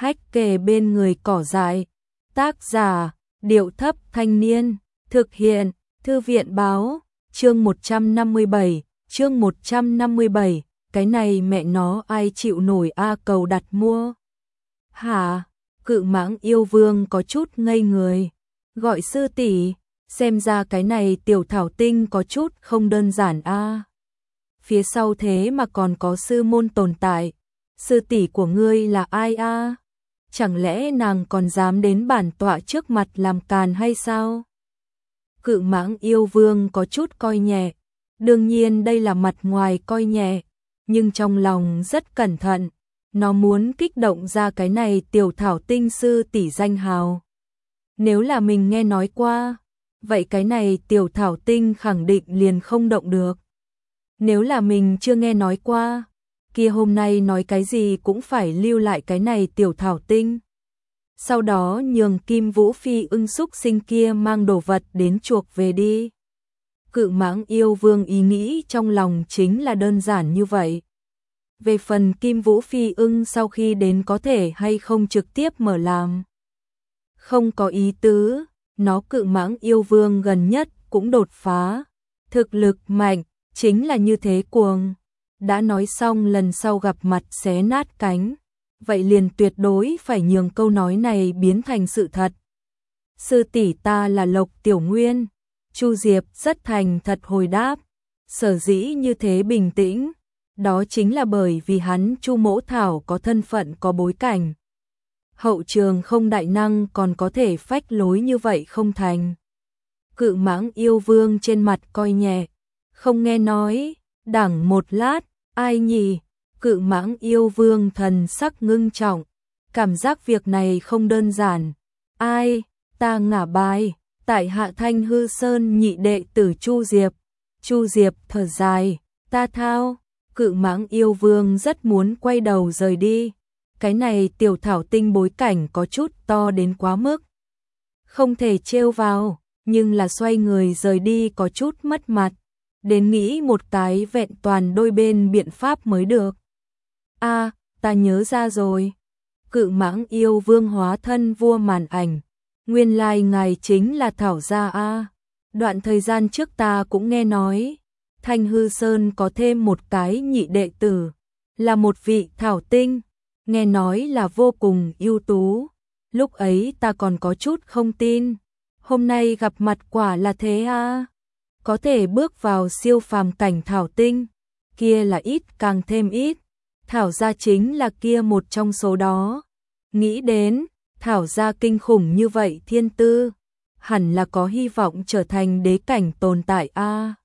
hách kề bên người cỏ dại. Tác giả, Điệu Thấp Thanh Niên, thực hiện, Thư viện Báo, chương 157, cái này mẹ nó ai chịu nổi a cầu đặt mua. Hả? Cự Mãng Yêu Vương có chút ngây người, gọi sư tỷ, xem ra cái này tiểu thảo tinh có chút không đơn giản a. Phía sau thế mà còn có sư môn tồn tại, sư tỷ của ngươi là ai a? Chẳng lẽ nàng còn dám đến bản tọa trước mặt làm càn hay sao? Cự Mãng Yêu Vương có chút coi nhẹ, đương nhiên đây là mặt ngoài coi nhẹ, nhưng trong lòng rất cẩn thận, nó muốn kích động ra cái này tiểu thảo tinh sư tỷ danh hào. Nếu là mình nghe nói qua, vậy cái này tiểu thảo tinh khẳng định liền không động được. Nếu là mình chưa nghe nói qua, kia hôm nay nói cái gì cũng phải lưu lại cái này tiểu thảo tinh. Sau đó nhường Kim Vũ Phi ưng xúc sinh kia mang đồ vật đến chuộc về đi. Cự Mãng Yêu Vương ý nghĩ trong lòng chính là đơn giản như vậy. Về phần Kim Vũ Phi ưng sau khi đến có thể hay không trực tiếp mở làm, không có ý tứ, nó Cự Mãng Yêu Vương gần nhất cũng đột phá, thực lực mạnh, chính là như thế cuồng. Đã nói xong lần sau gặp mặt xé nát cánh, vậy liền tuyệt đối phải nhường câu nói này biến thành sự thật. Sư tỷ ta là Lộc Tiểu Nguyên. Chu Diệp rất thành thật hồi đáp, sở dĩ như thế bình tĩnh, đó chính là bởi vì hắn Chu Mỗ Thảo có thân phận có bối cảnh. Hậu trường không đại năng còn có thể phách lối như vậy không thành. Cự Mãng Yêu Vương trên mặt coi nhẹ, không nghe nói, đẳng một lát, ai nhỉ? Cự Mãng Yêu Vương thần sắc ngưng trọng, cảm giác việc này không đơn giản. Ai? Ta ngả bài, tại hạ Thanh Hư Sơn nhị đệ tử Chu Diệp. Chu Diệp thở dài, ta thao. Cự Mãng Yêu Vương rất muốn quay đầu rời đi. Cái này tiểu thảo tinh bối cảnh có chút to đến quá mức, không thể trêu vào, nhưng là xoay người rời đi có chút mất mặt, đến nghĩ một cái vẹn toàn đôi bên biện pháp mới được. A, ta nhớ ra rồi. Cự Mãng Yêu Vương hóa thân vua màn ảnh, nguyên lai ngài chính là Thảo gia a. Đoạn thời gian trước ta cũng nghe nói, Thanh Hư Sơn có thêm một cái nhị đệ tử, là một vị thảo tinh, nghe nói là vô cùng ưu tú. Lúc ấy ta còn có chút không tin, hôm nay gặp mặt quả là thế a. Có thể bước vào siêu phàm cảnh thảo tinh, kia là ít càng thêm ít. Thảo gia chính là kia một trong số đó. Nghĩ đến, Thảo gia kinh khủng như vậy thiên tư, hẳn là có hy vọng trở thành đế cảnh tồn tại a.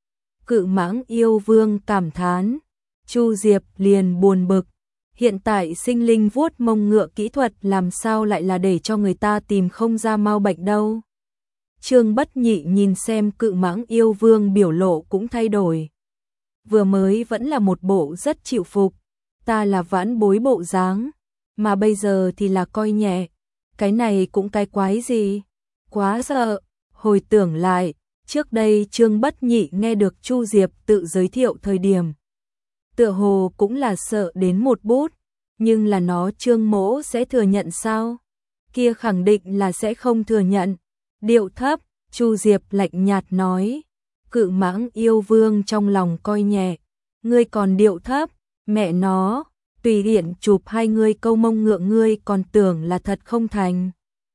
Cự Mãng Yêu Vương cảm thán, Chu Diệp liền buồn bực, hiện tại sinh linh vuốt mông ngựa kỹ thuật làm sao lại là để cho người ta tìm không ra mau bệnh đâu. Trương Bất Nhị nhìn xem Cự Mãng Yêu Vương biểu lộ cũng thay đổi. Vừa mới vẫn là một bộ rất chịu phục, ta là vãn bối bộ dáng, mà bây giờ thì là coi nhẹ, cái này cũng cái quái gì, quá sợ. Hồi tưởng lại, trước đây Trương Bất Nhị nghe được Chu Diệp tự giới thiệu thời điểm, tựa hồ cũng là sợ đến một bút, nhưng là nó Trương Mỗ sẽ thừa nhận sao? Kia khẳng định là sẽ không thừa nhận. Điệu thấp, Chu Diệp lạnh nhạt nói. Cự Mãng Yêu Vương trong lòng coi nhẹ, ngươi còn điệu thấp, mẹ nó, tùy tiện chụp hai ngươi câu mông ngựa ngươi còn tưởng là thật không thành.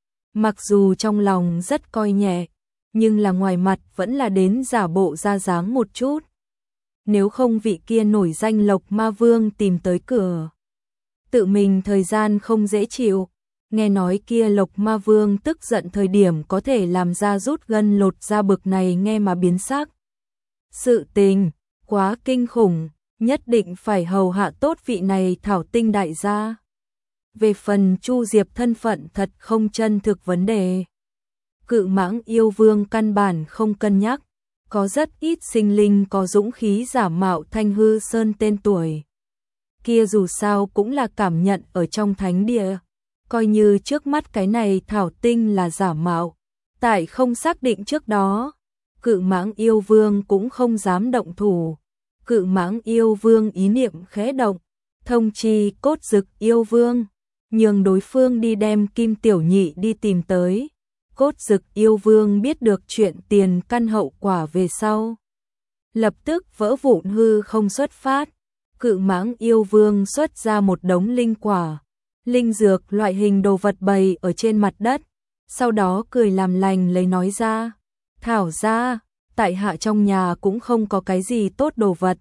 Mặc dù trong lòng rất coi nhẹ, nhưng là ngoài mặt vẫn là đến giả bộ ra dáng một chút. Nếu không vị kia nổi danh Lộc Ma Vương tìm tới cửa, tự mình thời gian không dễ chịu. Nghe nói kia Lộc Ma Vương tức giận thời điểm có thể làm ra rút gân lột da bực này nghe mà biến sắc. Sự tình, quá kinh khủng, nhất định phải hầu hạ tốt vị này thảo tinh đại gia. Về phần Chu Diệp thân phận thật không chân thực vấn đề. Cự Mãng Yêu Vương căn bản không cân nhắc, có rất ít sinh linh có dũng khí giả mạo Thanh Hư Sơn tên tuổi. Kia dù sao cũng là cảm nhận ở trong thánh địa. Coi như trước mắt cái này thảo tinh là giả mạo, tại không xác định trước đó, Cự Mãng Yêu Vương cũng không dám động thủ. Cự Mãng Yêu Vương ý niệm khẽ động, thông chi Cốt Dực Yêu Vương, nhường đối phương đi đem Kim Tiểu Nhị đi tìm tới. Cốt Dực yêu vương biết được chuyện tiền căn hậu quả về sau, lập tức vỡ vụn hư không xuất phát. Cự Mãng yêu vương xuất ra một đống linh quả, linh dược loại hình đồ vật bày ở trên mặt đất, sau đó cười làm lành lấy nói ra, thảo ra, tại hạ trong nhà cũng không có cái gì tốt đồ vật,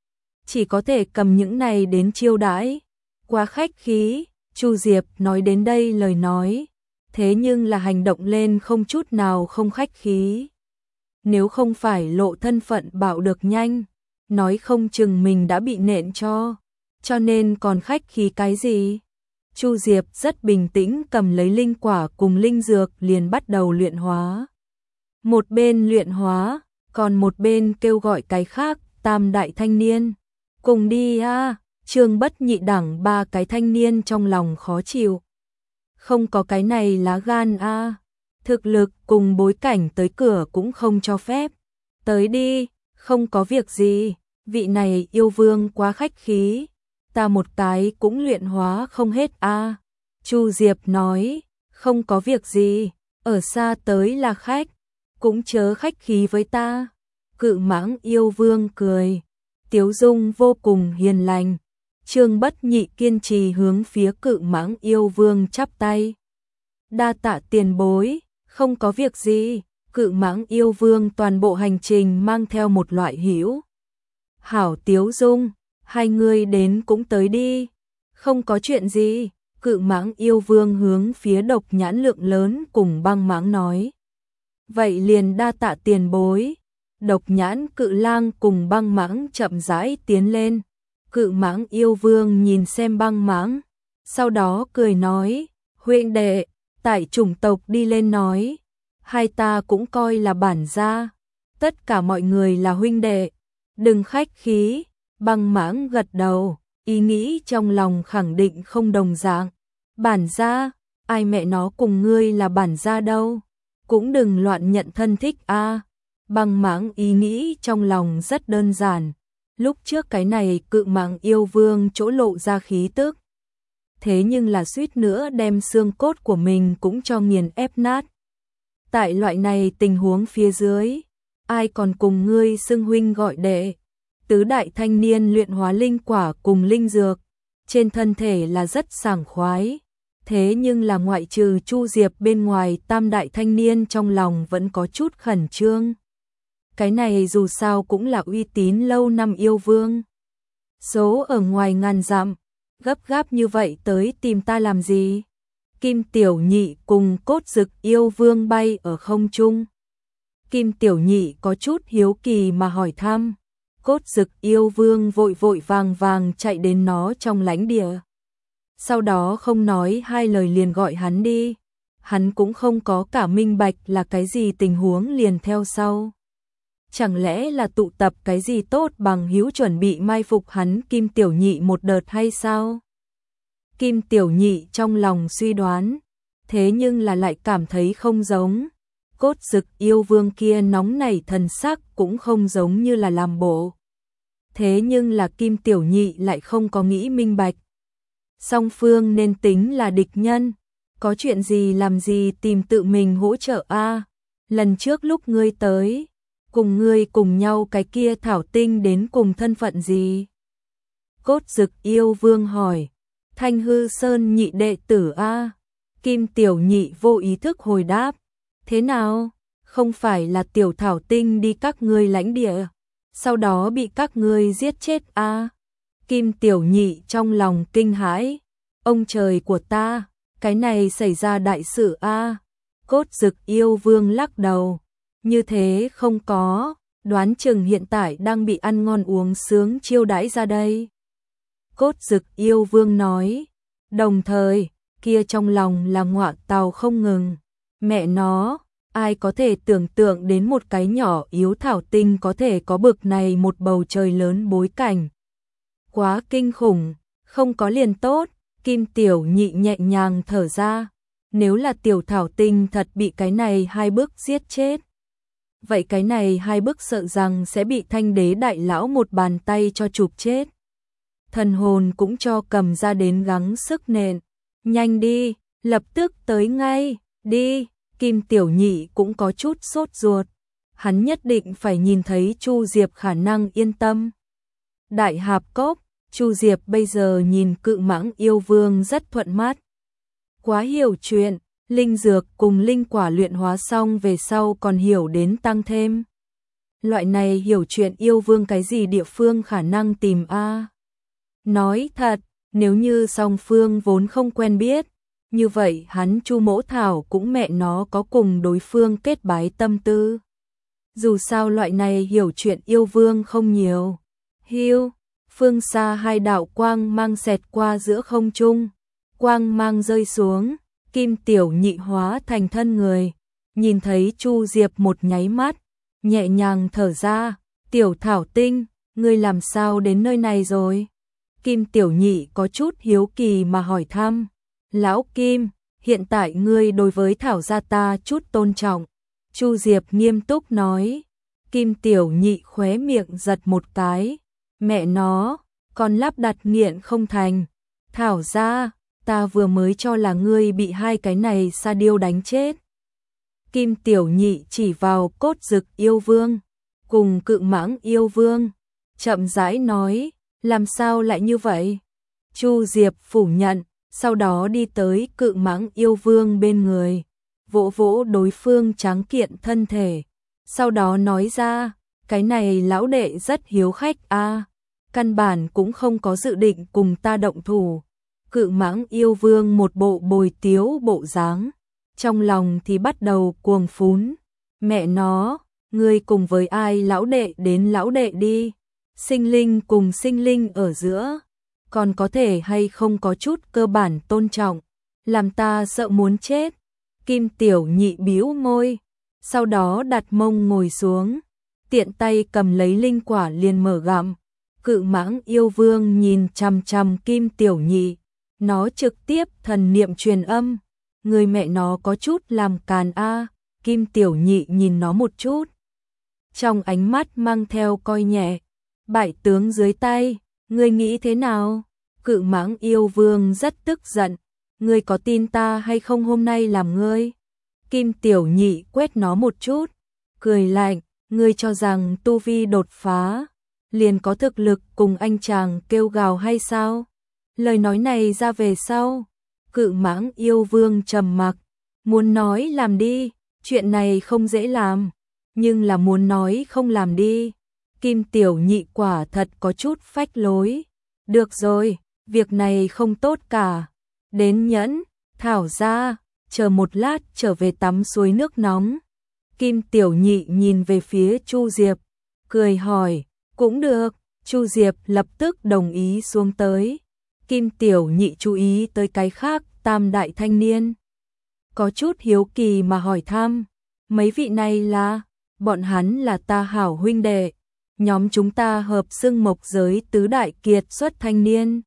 chỉ có thể cầm những này đến chiêu đãi, quá khách khí. Chu Diệp nói đến đây lời nói, thế nhưng là hành động lên không chút nào không khách khí. Nếu không phải lộ thân phận bảo được nhanh, nói không chừng mình đã bị nện cho nên còn khách khí cái gì. Chu Diệp rất bình tĩnh cầm lấy linh quả cùng linh dược liền bắt đầu luyện hóa. Một bên luyện hóa, còn một bên kêu gọi cái khác, tam đại thanh niên. Cùng đi a. Trương Bất Nhị đẳng ba cái thanh niên trong lòng khó chịu. Không có cái này lá gan a. Thực lực cùng bối cảnh tới cửa cũng không cho phép. Tới đi, không có việc gì, vị này yêu vương quá khách khí, ta một cái cũng luyện hóa không hết a. Chu Diệp nói, không có việc gì, ở xa tới là khách, cũng chớ khách khí với ta. Cự Mãng yêu vương cười, tiếu dung vô cùng hiền lành. Trương Bất Nhị kiên trì hướng phía Cự Mãng yêu vương chắp tay. Đa tạ tiền bối, không có việc gì. Cự Mãng yêu vương toàn bộ hành trình mang theo một loại hữu hảo tiếu dung, hai người đến cũng tới đi. Không có chuyện gì. Cự Mãng yêu vương hướng phía Độc Nhãn Lượng Lớn cùng Băng Mãng nói. Vậy liền đa tạ tiền bối. Độc Nhãn Cự Lang cùng Băng Mãng chậm rãi tiến lên. Cự Mãng yêu vương nhìn xem Băng Mãng, sau đó cười nói, huynh đệ, tại chủng tộc đi lên nói, hai ta cũng coi là bản gia, tất cả mọi người là huynh đệ, đừng khách khí. Băng Mãng gật đầu, ý nghĩ trong lòng khẳng định không đồng dạng. Bản gia, ai mẹ nó cùng ngươi là bản gia đâu, cũng đừng loạn nhận thân thích a. Băng Mãng ý nghĩ trong lòng rất đơn giản. Lúc trước cái này Cự Mãng yêu vương chỗ lộ ra khí tức, thế nhưng là suýt nữa đem xương cốt của mình cũng cho nghiền ép nát. Tại loại này tình huống phía dưới, ai còn cùng ngươi xưng huynh gọi đệ. Tứ đại thanh niên luyện hóa linh quả cùng linh dược, trên thân thể là rất sảng khoái. Thế nhưng là ngoại trừ Chu Diệp bên ngoài, tam đại thanh niên trong lòng vẫn có chút khẩn trương. Cái này dù sao cũng là uy tín lâu năm yêu vương. Số ở ngoài ngàn dặm, gấp gáp như vậy tới tìm ta làm gì? Kim Tiểu Nhị cùng Cốt Dực yêu vương bay ở không trung. Kim Tiểu Nhị có chút hiếu kỳ mà hỏi thăm. Cốt Dực yêu vương vội vội vàng vàng chạy đến nó trong lãnh địa. Sau đó không nói hai lời liền gọi hắn đi. Hắn cũng không có cả minh bạch là cái gì tình huống liền theo sau. Chẳng lẽ là tụ tập cái gì tốt bằng hữu chuẩn bị mai phục hắn Kim Tiểu Nhị một đợt hay sao? Kim Tiểu Nhị trong lòng suy đoán, thế nhưng là lại cảm thấy không giống. Cốt Dực yêu vương kia nóng nảy thần sắc cũng không giống như là làm bộ. Thế nhưng là Kim Tiểu Nhị lại không có nghĩ minh bạch. Song phương nên tính là địch nhân, có chuyện gì làm gì tìm tự mình hỗ trợ a. Lần trước lúc ngươi tới, cùng ngươi cùng nhau cái kia thảo tinh đến cùng thân phận gì? Cốt Dực yêu vương hỏi. Thanh Hư Sơn nhị đệ tử a. Kim Tiểu Nhị vô ý thức hồi đáp. Thế nào? Không phải là tiểu thảo tinh đi các ngươi lãnh địa, sau đó bị các ngươi giết chết a? Kim Tiểu Nhị trong lòng kinh hãi. Ông trời của ta, cái này xảy ra đại sự a. Cốt Dực yêu vương lắc đầu. Như thế không có, đoán chừng hiện tại đang bị ăn ngon uống sướng chiêu đãi ra đây. Cốt Dực yêu vương nói, đồng thời, kia trong lòng là ngọa tàu không ngừng. Mẹ nó, ai có thể tưởng tượng đến một cái nhỏ yếu thảo tinh có thể có bực này một bầu trời lớn bối cảnh. Quá kinh khủng, không có liền tốt. Kim Tiểu Nhị nhẹ nhàng thở ra. Nếu là tiểu thảo tinh thật bị cái này hai bức giết chết, vậy cái này hai bức sợ rằng sẽ bị Thanh Đế đại lão một bàn tay cho chụp chết. Thần hồn cũng cho cầm ra đến gắng sức nện. Nhanh đi, lập tức tới ngay, đi. Kim Tiểu Nhị cũng có chút sốt ruột. Hắn nhất định phải nhìn thấy Chu Diệp khả năng yên tâm. Đại Hạp Cốc, Chu Diệp bây giờ nhìn Cự Mãng Yêu Vương rất thuận mắt. Quá hiểu chuyện, linh dược cùng linh quả luyện hóa xong về sau còn hiểu đến tăng thêm. Loại này hiểu chuyện yêu vương cái gì địa phương khả năng tìm a? Nói thật, nếu như song phương vốn không quen biết, như vậy hắn Chu Mỗ Thảo cũng mẹ nó có cùng đối phương kết bái tâm tư. Dù sao loại này hiểu chuyện yêu vương không nhiều. Hiu, phương xa hai đạo quang mang xẹt qua giữa không trung, quang mang rơi xuống, Kim Tiểu Nhị hóa thành thân người, nhìn thấy Chu Diệp một nháy mắt, nhẹ nhàng thở ra, Tiểu Thảo Tinh, ngươi làm sao đến nơi này rồi? Kim Tiểu Nhị có chút hiếu kỳ mà hỏi thăm, Lão Kim, hiện tại ngươi đối với Thảo gia ta chút tôn trọng. Chu Diệp nghiêm túc nói. Kim Tiểu Nhị khóe miệng giật một cái, mẹ nó, còn lắp đặt nghiện không thành. Thảo gia, ta vừa mới cho là ngươi bị hai cái này sa điêu đánh chết. Kim Tiểu Nhị chỉ vào Cốt Dực yêu vương cùng Cự Mãng yêu vương, chậm rãi nói, làm sao lại như vậy? Chu Diệp phủ nhận, sau đó đi tới Cự Mãng yêu vương bên người, vỗ vỗ đối phương tráng kiện thân thể, sau đó nói ra, cái này lão đệ rất hiếu khách a, căn bản cũng không có dự định cùng ta động thủ. Cự Mãng yêu vương một bộ bồi tiếu bộ dáng, trong lòng thì bắt đầu cuồng phún, mẹ nó, ngươi cùng với ai lão đệ đến lão đệ đi, sinh linh cùng sinh linh ở giữa, còn có thể hay không có chút cơ bản tôn trọng, làm ta sợ muốn chết. Kim Tiểu Nhị bĩu môi, sau đó đặt mông ngồi xuống, tiện tay cầm lấy linh quả liền mở gặm. Cự Mãng yêu vương nhìn chằm chằm Kim Tiểu Nhị, nó trực tiếp thần niệm truyền âm, người mẹ nó có chút làm càn a. Kim Tiểu Nhị nhìn nó một chút, trong ánh mắt mang theo coi nhẹ, bại tướng dưới tay, ngươi nghĩ thế nào? Cự Mãng yêu vương rất tức giận, ngươi có tin ta hay không hôm nay làm ngươi? Kim Tiểu Nhị quét nó một chút, cười lạnh, ngươi cho rằng tu vi đột phá, liền có thực lực cùng anh chàng kêu gào hay sao? Lời nói này ra về sau, Cự Mãng yêu vương trầm mặc, muốn nói làm đi, chuyện này không dễ làm, nhưng là muốn nói không làm đi. Kim Tiểu Nhị quả thật có chút phách lối, được rồi, việc này không tốt cả, đến nhẫn, Thảo gia, chờ một lát trở về tắm suối nước nóng. Kim Tiểu Nhị nhìn về phía Chu Diệp, cười hỏi, cũng được. Chu Diệp lập tức đồng ý xuống tới. Kim Tiểu Nhị chú ý tới cái khác, tam đại thanh niên, có chút hiếu kỳ mà hỏi thăm, mấy vị này là? Bọn hắn là ta hảo huynh đệ, nhóm chúng ta hợp xưng mộc giới tứ đại kiệt xuất thanh niên.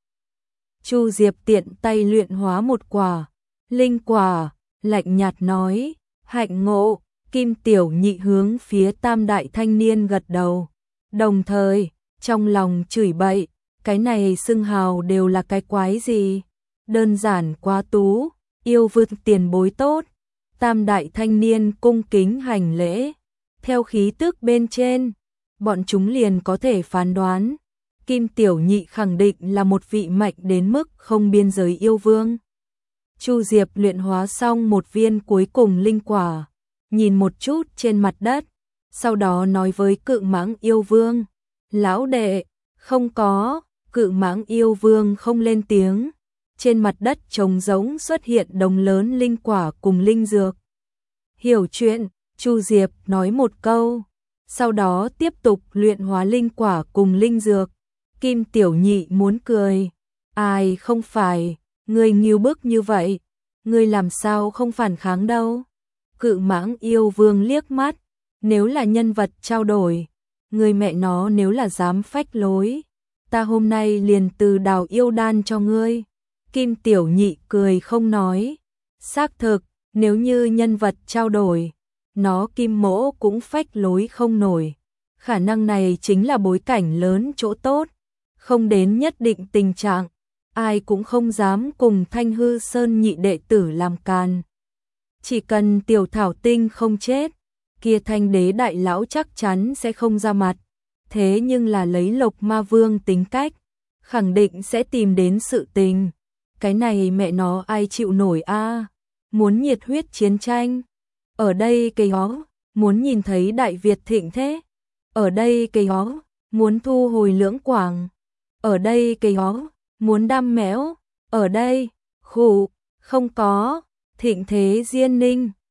Chu Diệp tiện tay luyện hóa một quả linh quả, lạnh nhạt nói, hạnh ngộ. Kim Tiểu Nhị hướng phía tam đại thanh niên gật đầu, đồng thời trong lòng chửi bậy, cái này xưng hào đều là cái quái gì, đơn giản quá tú, yêu vương tiền bối tốt. Tam đại thanh niên cung kính hành lễ, theo khí tức bên trên, bọn chúng liền có thể phán đoán, Kim Tiểu Nhị khẳng định là một vị mạnh đến mức không biên giới yêu vương. Chu Diệp luyện hóa xong một viên cuối cùng linh quả, nhìn một chút trên mặt đất, sau đó nói với Cự Mãng yêu vương, lão đệ, không có. Cự Mãng yêu vương không lên tiếng, trên mặt đất trống rỗng xuất hiện đống lớn linh quả cùng linh dược. Hiểu chuyện, Chu Diệp nói một câu, sau đó tiếp tục luyện hóa linh quả cùng linh dược. Kim Tiểu Nhị muốn cười, ai không phải, ngươi nghiêu bức như vậy, ngươi làm sao không phản kháng đâu. Cự Mãng yêu vương liếc mắt, nếu là nhân vật trao đổi, người mẹ nó nếu là dám phách lối, ta hôm nay liền từ đào yêu đan cho ngươi. Kim Tiểu Nhị cười không nói, xác thực, nếu như nhân vật trao đổi, nó Kim Mỗ cũng phách lối không nổi. Khả năng này chính là bối cảnh lớn chỗ tốt, không đến nhất định tình trạng. ai cũng không dám cùng Thanh Hư Sơn nhị đệ tử làm càn. Chỉ cần Tiểu Thảo Tinh không chết, kia Thanh Đế đại lão chắc chắn sẽ không ra mặt. Thế nhưng là lấy Lộc Ma Vương tính cách, khẳng định sẽ tìm đến sự tình. Cái này mẹ nó ai chịu nổi a? Muốn nhiệt huyết chiến tranh. Ở đây cây hó, muốn nhìn thấy Đại Việt thịnh thế. Ở đây cây hó, muốn thu hồi Lưỡng Quảng. Ở đây cây hó, muốn đam mẽo. Ở đây, khủ, không có, thịnh thế Diên Ninh.